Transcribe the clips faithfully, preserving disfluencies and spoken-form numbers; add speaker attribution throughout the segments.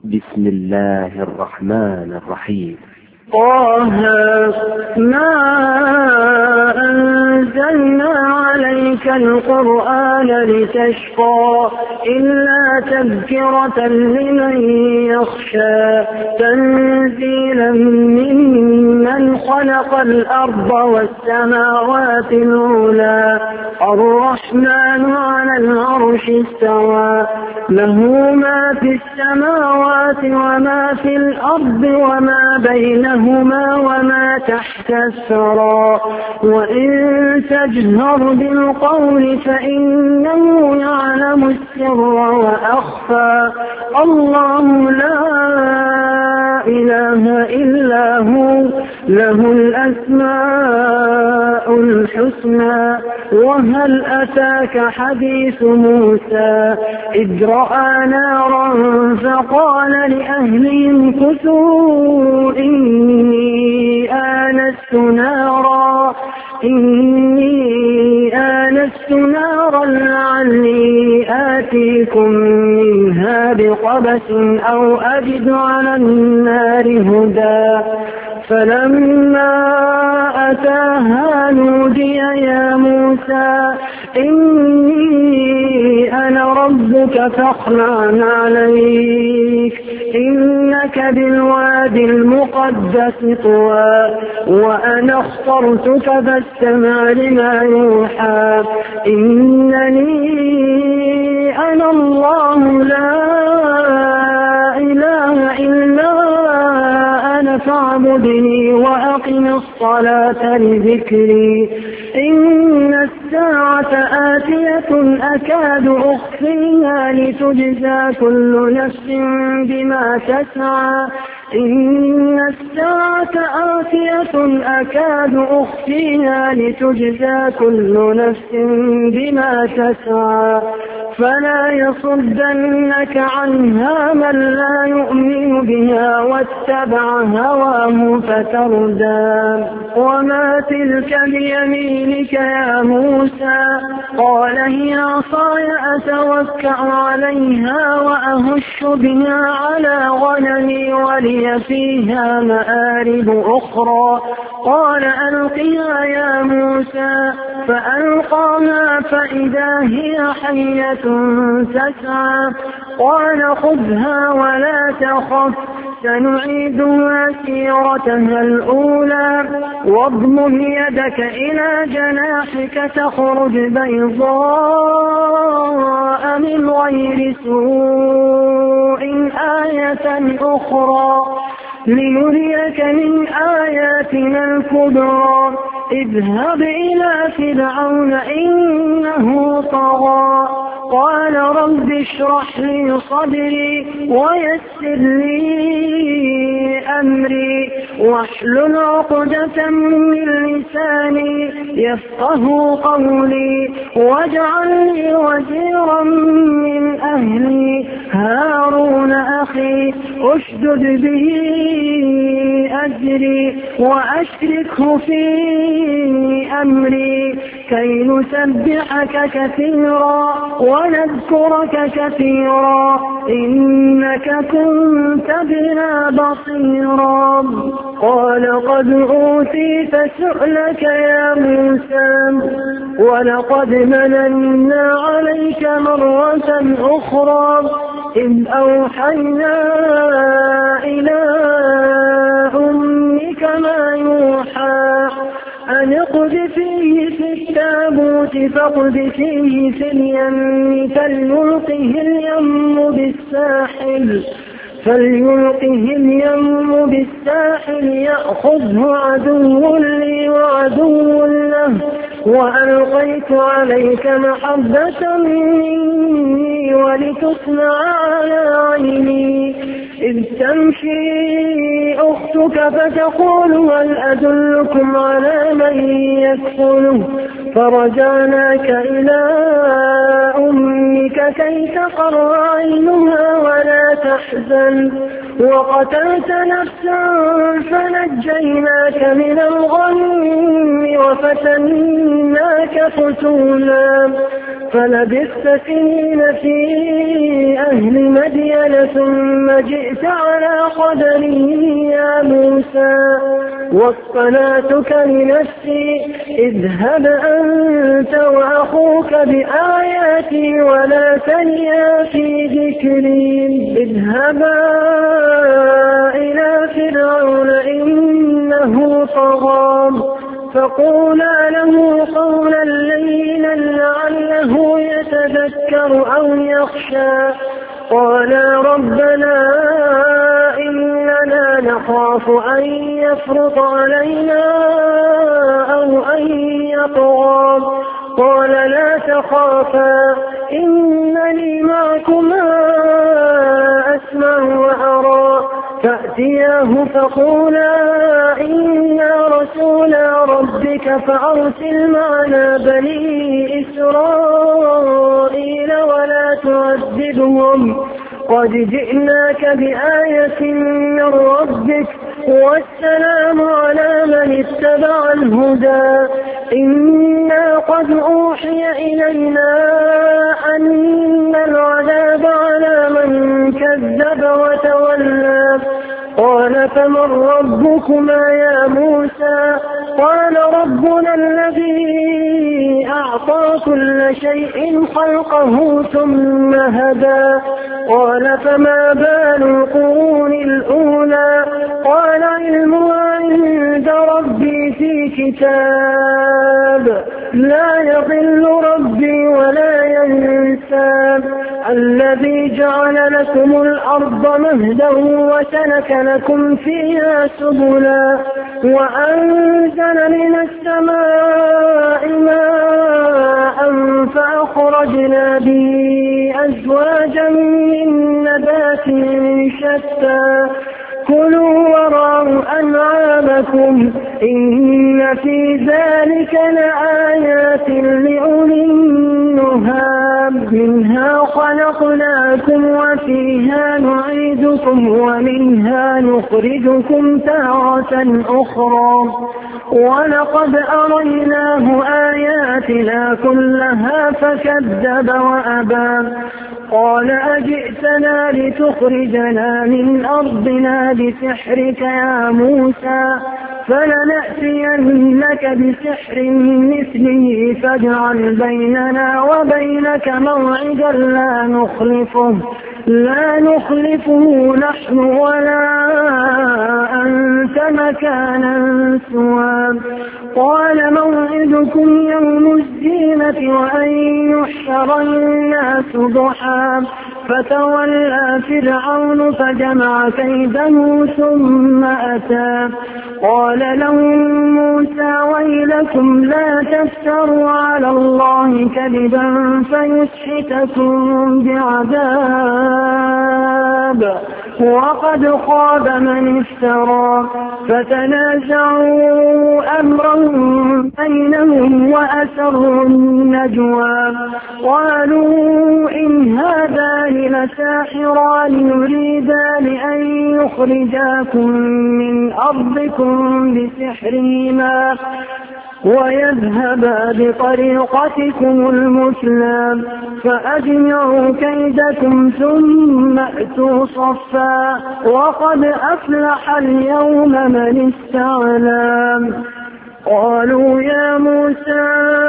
Speaker 1: بسم الله الرحمن الرحيم.
Speaker 2: طه ما أنزلنا عليك القرآن لتشقى إلا تذكرة لمن يخشى تنزيلا ممن خلق الأرض والسماوات العلى الرحمن على العرش استوى له ما في السماوات وما في الأرض وما بينهما وما تحت الثرى وإن تجهر بالقول فإنه يعلم السر وأخفى الله لا إله إلا هو له الأسماء الحسنى وهل أتاك حديث موسى إذ رأى نارا فقال لأهلهم كثوا إني آنست نارا إني آنست نارا لعلي آتيكم منها بقبس أو أجد على النار هدى فلما أتاها نودي يا موسى إني أنا ربك فاخلع عليك إنك بالوادي المقدس طوى وأنا اخترتك فاستمع لما يوحى إنني أنا الله لا إله إلا أنا فاعبدني وأقم الصلاة لذكري إن الساعة آتية أكاد أخفيها لتجزى كل نفس بما تسعى إن الساعة آتية أكاد أخفيها لتجزى كل نفس بما تسعى فلا يصدنك عنها من لا يؤمن بها واتبع هواه فتردى وما تلك بيمينك يا موسى قال هي عصاي أتوكأ عليها وأهش بها على غنمي ولي فيها مآرب أخرى قال ألقها يا موسى فألقاها فإذا هي حية تسعى قال خذها ولا تخف سنعيدها سيرتها الأولى واضمم يدك إلى جناحك تخرج بيضاء من غير سوء آية أخرى لنريك من آياتنا الكبرى اذهب إلى فرعون إنه طغى قال رب اشرح لي صدري ويسر لي أمري واحلل عقدة من لساني يفقه قولي واجعل لي وزيرا من أهلي هارون أخي أشدد به أجري وأشركه في أمري كي نسبحك كثيرا ونذكرك كثيرا إنك كنت بنا بصيرا قال قد أوتيت سؤلك يا موسى ولقد مننا عليك مرة أخرى إذ أوحينا إلى أمك ما يوحى أن اقذفيه في التابوت فاقذفيه في اليم فليلقه اليم بالساحل فليلقه اليم بالساحل يأخذه عدو لي وعدو له وألقيت عليك محبة مني ولتصنع على عيني إذ تمشي أختك فتقول هل أدلكم على من يكفله فرجعناك إلى أمك كي تقر عينها ولا تحزن وقتلت نفسا فنجيناك من الغم وفتناك فتونا فلبثت سنين في أهل مدين ثم جئت على قدري يا موسى واصطنعتك لنفسي اذهب أنت وأخوك بآياتي ولا تنيا في ذكري اذهبا إلى فرعون إنه طغى فقولا له قولا لينا لعله يتذكر أو يخشى قالا ربنا إننا نخاف أن يفرط علينا أو أن يطغى قال لا تخافا إنني معكما أسمع وأرى فأتياه فقولا إنا رسولا ربك فأرسل معنا بني إسرائيل ولا تعذبهم قد جئناك بآية من ربك والسلام على من اتبع الهدى إنا قد أوحي إلينا أن العذاب على من كذب وتولى قال فمن ربكما يا موسى قال ربنا الذي أعطى كل شيء خلقه ثم هدى قال فما بال القرون الأولى قال علمها عند ربي في كتاب لا يضل ربي ولا ينسى الذي جعل لكم الأرض مهدا وسلك لكم فيها سبلا وأنزل من السماء ماء فأخرجنا به أزواجا من نبات شتى كلوا وارعوا أنعامكم إن في ذلك لآيات لأولي النهى منها خلقناكم وفيها نعيدكم ومنها نخرجكم تارة أخرى ولقد أريناه آياتنا كلها فكذب وأبى قال أجئتنا لتخرجنا من أرضنا بسحرك يا موسى فلنأتينك بسحر مثله فاجعل بيننا وبينك موعدا لا نخلفه لا نخلفه نحن ولا أنت مكانا سوى قال موعدكم يوم الزينة وأن يحشر الناس ضحى فتولى فرعون فجمع كيده ثم أتى قال لهم موسى ويلكم لا تفتروا على الله كذبا فيسحتكم بعذاب وقد خاب من افترى فتنازعوا أمرهم بينهم وأسروا النجوى قالوا إن هذان لساحران يريدان أن يخرجاكم من أرضكم بسحرهما ويذهبا بطريقتكم المثلى فأجمعوا كيدكم ثم أتوا صفا وقد أفلح اليوم من استعلى قالوا يا موسى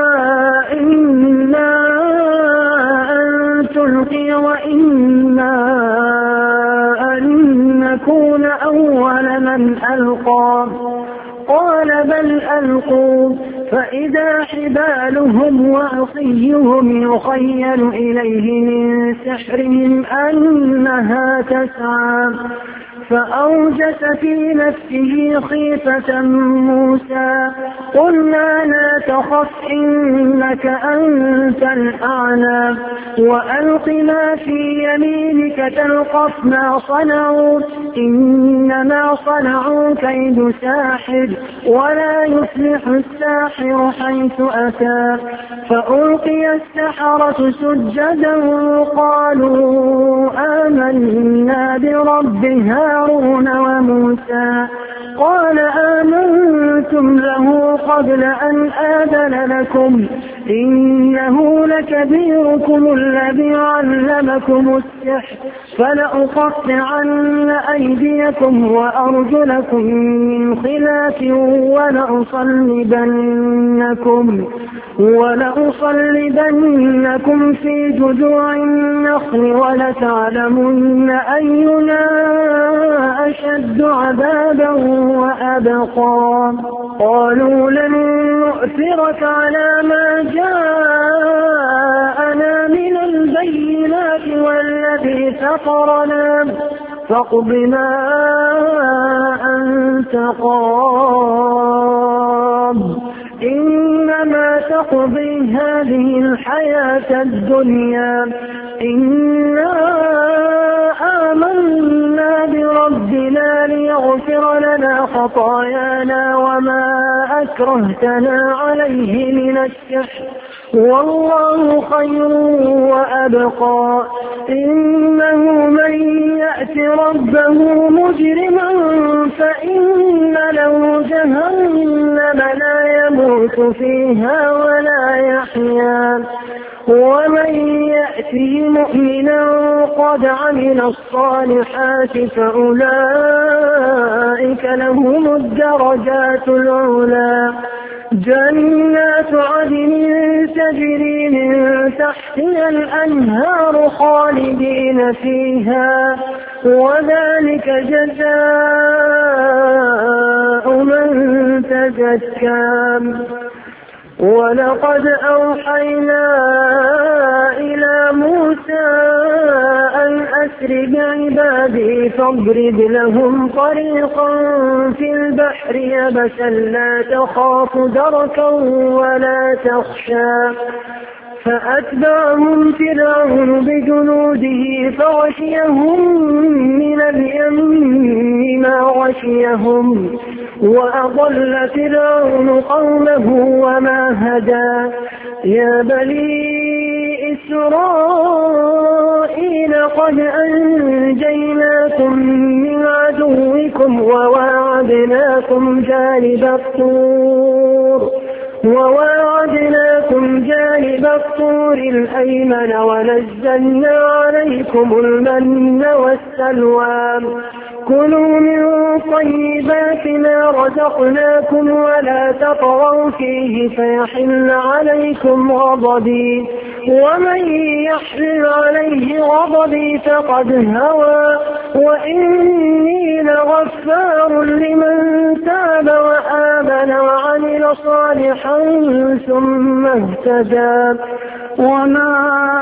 Speaker 2: إنا أن تلقي وإنا أن نكون أول من ألقى قال بل ألقوا فإذا حبالهم وعصيهم يخيل إليه من سحرهم أنها تسعى فأوجس في نفسه خيفة موسى قلنا لا تخف إنك أنت الأعلى وألق ما في يمينك تلقف ما صنعوا إنما صنعوا كيد ساحر ولا يفلح الساحر حيث أتى فألقي السحرة سجدا قالوا آمنا برب هارون هارون وموسى قال آمنتم له قبل أن آذن لكم إنه لكبيركم الذي علمكم السحر فلأقطعن أيديكم وأرجلكم من خلاف ولأصلبنكم ولأصلبنكم في جذوع النخل ولتعلمن أينا أشد عذابا وأبقى قالوا لن نؤثرك على ما جاءنا من البينات والذي فطرنا فاقض ما أنت قاض إنما تقضي هذه الحياة الدنيا إنا آمنا بربنا ليغفر لنا خطايانا وما أكرهتنا عليه من السحر والله خير وأبقى إنه من يأت ربه مجرما فإن له جهنم لا يموت فيها ولا يحيا ومن يأته مؤمنا قد عمل الصالحات فأولئك لهم الدرجات العلى جنات عدن تجري من تحتها الأنهار خالدين فيها وذلك جزاء من تزكى ولقد أوحينا إلى موسى أن أسر بعبادي فاضرب لهم طريقا في البحر يبسا لا تخاف دركا ولا تخشى فأتبعهم فرعون بجنوده فغشيهم من اليم ما غشيهم وأضل فرعون قومه وما هدى يا بني إسرائيل قد أنجيناكم من عدوكم وواعدناكم جانب الطور وواعدناكم جانب الطور الأيمن ونزلنا عليكم المن والسلوى كلوا من طيبات ما رزقناكم ولا تطغوا فيه فيحل عليكم غضبي ومن يحل عليه غضبي فقد هوى وإني لغفار لمن تاب وآمن وعمل صالحا ثم اهتدى وما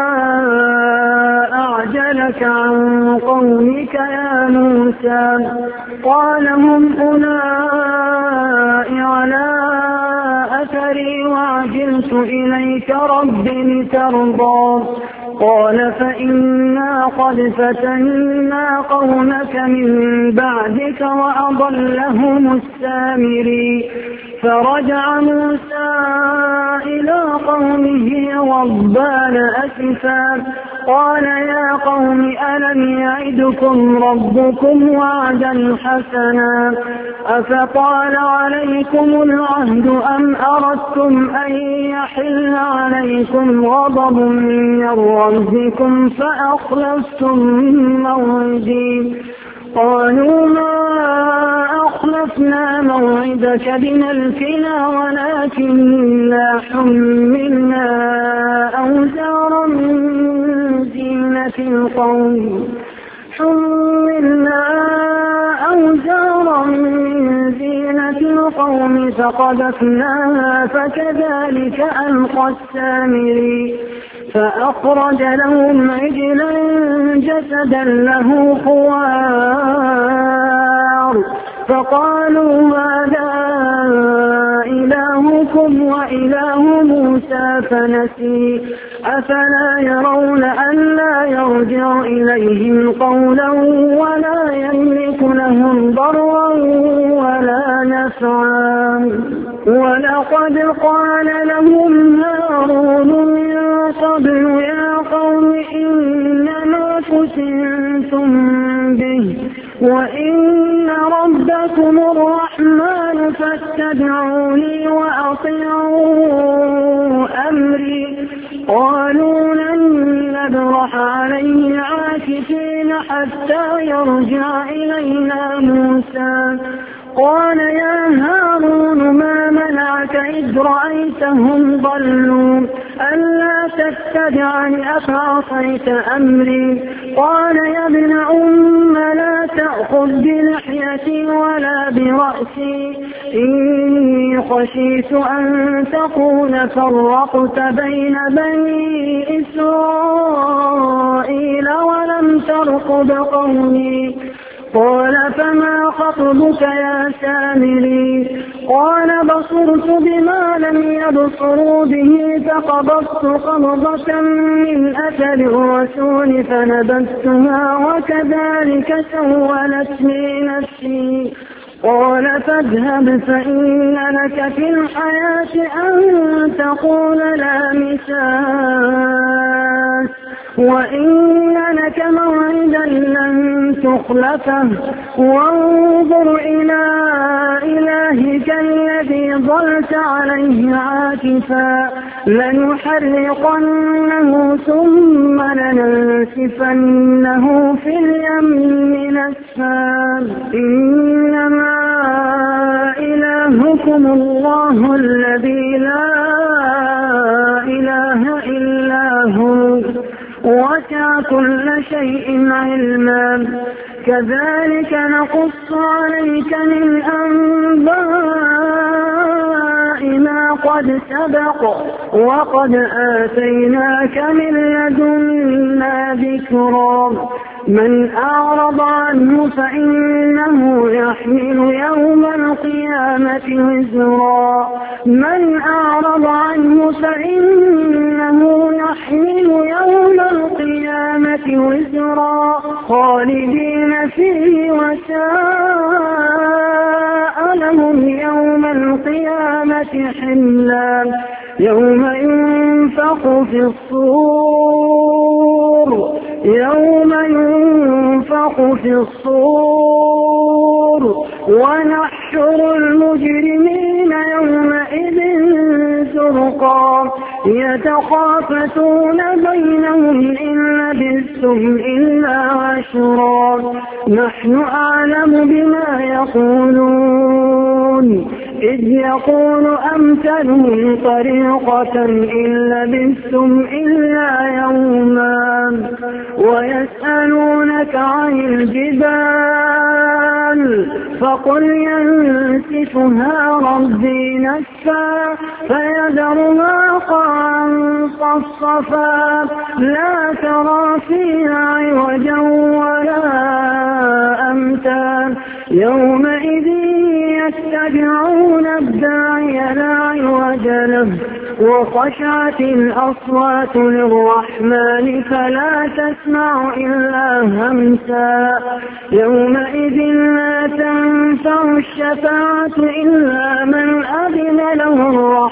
Speaker 2: أعجلك عن قومك يا موسى قال هم أولئك على أثري وعجلت إليك رب لترضى قال فإنا قد فتنا قومك من بعدك وأضلهم السامري فرجع موسى إلى قومه غضبان أسفا قال يا قوم ألم يعدكم ربكم وعدا حسنا أفطال عليكم العهد أم أردتم أن يحل عليكم غضب من ربكم فأخلفتم موعدي قالوا ما أخلفنا موعدك بملكنا ولكننا حملنا أوزارا من زينة القوم حملنا أوزارا من زينة القوم فقذفناها فكذلك ألقى السامري فأخرج لهم عجلا جسدا له خوار فقالوا هذا إلهكم وإله موسى فنسي أفلا يرون ألا يرجع إليهم قولا ولا يملك لهم ضرا ولا نفعا ولقد قال لهم هارون من قبل يا قوم إنما فتنتم به وإن ربكم الرحمن فاتبعوني وأطيعوا أمري. قالوا لن نبرح عليه عاكفين حتى يرجع إلينا موسى. قال يا هارون ما منعك إذ رأيتهم ضلوا ألا تتبعني أفعصيت أمري. قال يا ابن أم لا تأخذ بلحيتي ولا برأسي إني خشيت أن تكون فرقت بين بني إسرائيل ولم ترقب قولي. قال فما خطبك يا سامري؟ قال بصرت بما لم يبصروا به فقبضت قبضة من أثر الرسول فنبذتها وكذلك سولت لي نفسي. قال فاذهب فإن لك في الحياة أن تقول لا مساس وإن لك موعدا لن تخلفه وانظر إلى إلهك الذي ظلت عليه عاكفا لنحرقنه ثم لننسفنه في اليم نسفا. إنما إلهكم الله الذي لا إله إلا هو وسع كل شيء علما. كذلك نقص عليك من أنباء ما قد سبق وقد آتيناك من لدنا ذكرا. من أعرض عنه فإنه يحمل يوم القيامة وزرا. من أعرض عنه فإنه يحمل يوم القيامة وزرا خالدين فيه وساء لهم يوم القيامة حملا. يوم ينفخ في الصور يوم ينفخ في الصور ونحشر المجرمين يومئذ زرقا يتخافتون بينهم إن لبثتم إلا عشرا. نحن أعلم بما يقولون إذ يقول أمثلهم طريقة إن لبثتم إلا يوما. ويسألونك عن الجبال فقل ينسفها ربي نسفا فيذرها قاعا صفصفا لا ترى فيها عوجا ولا أمتا. يومئذ يتبعون الداعي لا عوج له وخشعت الأصوات للرحمن فلا تسمع إلا همسا. يومئذ لا تنفع الشفاعة إلا من أذن له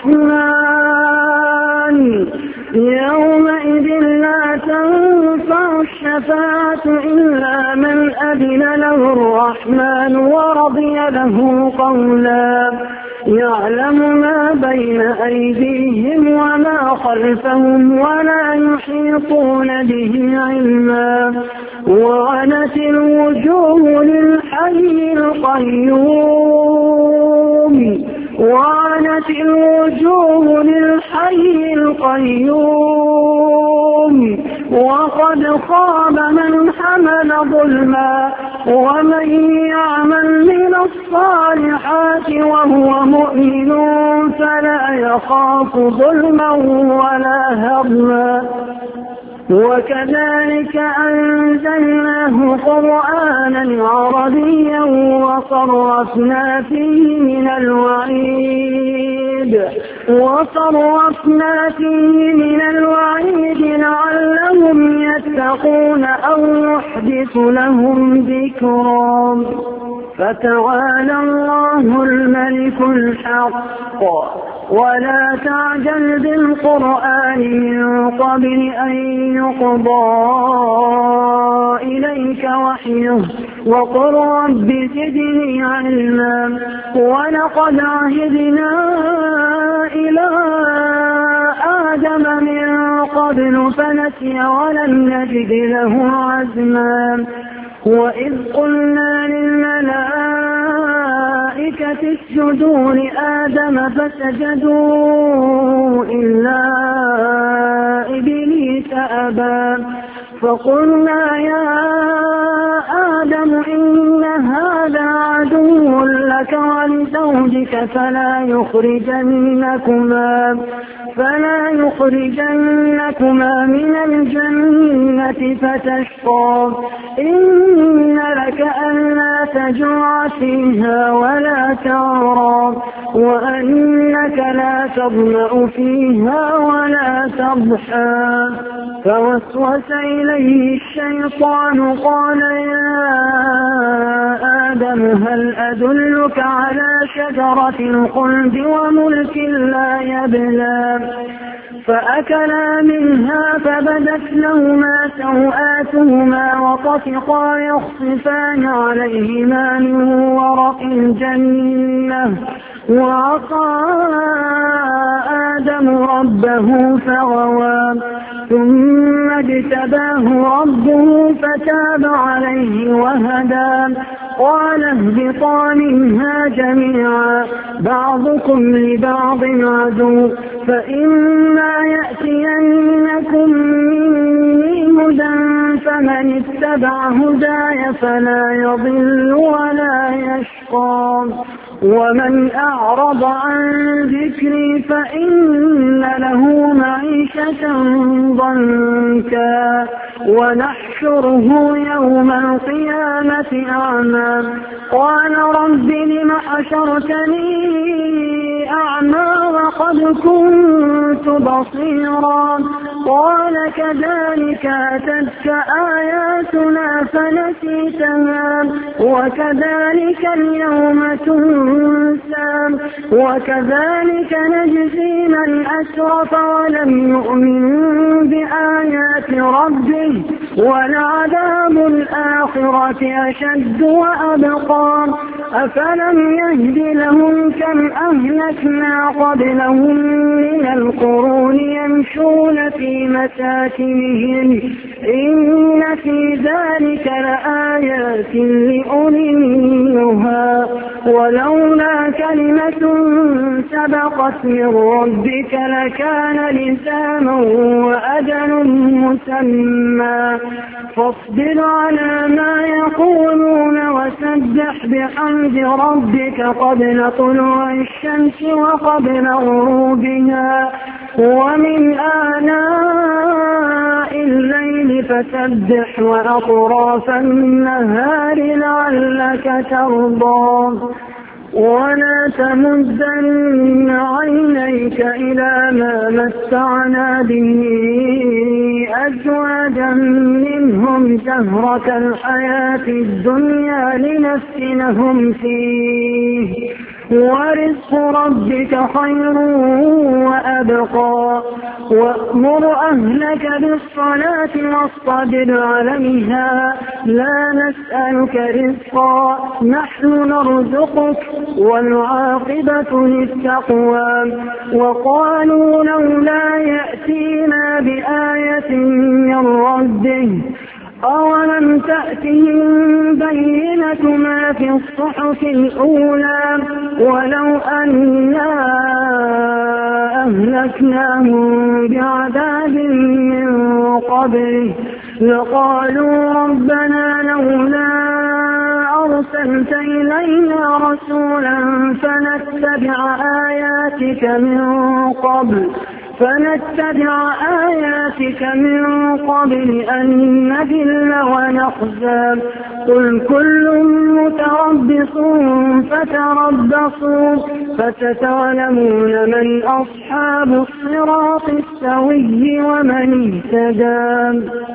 Speaker 2: الرحمن. يومئذ لا تنفع الشفاعة إلا من أذن له الرحمن ورضي له قولا. يعلم ما بين أيديهم وما خلفهم ولا يحيطون به علما. وعنت الوجوه للحي القيوم وعنت الوجوه للحي القيوم وقد خاب من حمل ظلما ومن يعمل من الصالحات وهو مؤمن فلا يخاف ظلما ولا هضما. وكذلك أنزلناه قرآنا عربيا وصرفنا فيه من الوعيد وصرفنا فيه من الوعيد لعلهم يتقون أو يحدث لهم ذكرا. فتعالى الله الملك الحق ولا تعجل بالقرآن من قبل أن يقضى إليك وحيه وقل رب زدني علما. ولقد عهدنا إلى آدم من قبل فنسي ولم نجد له عزما. وإذ قلنا للملائكة اسجدوا لآدم فسجدوا إلا إبليس أبى. فقلنا يا آدم إن هذا عدو لك ولزوجك فلا يخرجنكما فلا يخرجنكما من الجنة فتشقى. إن لك ألا تجوع فيها ولا تعرى وأنك لا تظمأ فيها ولا تضحى. فوسوس إليه الشيطان قال يا آدم هل أدلك على شجرة الخلد وملك لا يبلى. فأكلا منها فبدت لهما سوآتهما وطفقا يخصفان عليهما من ورق الجنة. وعصى آدم ربه فغوى ثم اجتباه ربه فتاب عليه وهدى. قال اهبطا منها جميعا بعضكم لبعض عدو فإما يأتينكم مني هدى فمن اتبع هداي فلا يضل ولا يشقى. ومن أعرض عن ذكري فإن له معيشة ضنكا ونحشره يوم القيامة أعمى. قال رب لم حشرتني أعمى وقد كنت بصيرا. قال كذلك أتتك آياتنا فنسيتها وكذلك اليوم تنسى وكذلك نجزي من أسرف ولم يؤمن بآيات ربه ولعذاب الآخرة أشد وأبقى. أفلم يهد لهم كم أهلكنا قبلهم من القرون يمشون في مساكنهم إن في ذلك لآيات لأولي النهى. ولولا كلمة سبقت من ربك لكان لزاما وأجل مسمى. فاصبر على ما يقولون وسبح بحمد ربك قبل طلوع الشمس وقبل غروبها ومن آناء الليل فسبح وأطراف النهار لعلك ترضى. ولا تمدن عينيك إلى ما متعنا به أزواجا منهم زهرة الحياة الدنيا لنفتنهم فيه ورزق ربك خير وأبقى. وأمر أهلك بالصلاة واصطبر عليها لا نسألك رزقا نحن نرزقك والعاقبة للتقوى. وقالوا لولا يأتينا بآية من ربه أولم تأتهم بينة ما في الصحف الأولى ولو أنا أهلكناهم بعذاب من قبله لقالوا ربنا لولا أرسلت إلينا رسولا فنتبع آياتك من قبل فنتبع آياتك من قبل أن نذل ونخزى. قل كل متربص فتربصوا فستعلمون من أصحاب الصراط السوي ومن اهتدى.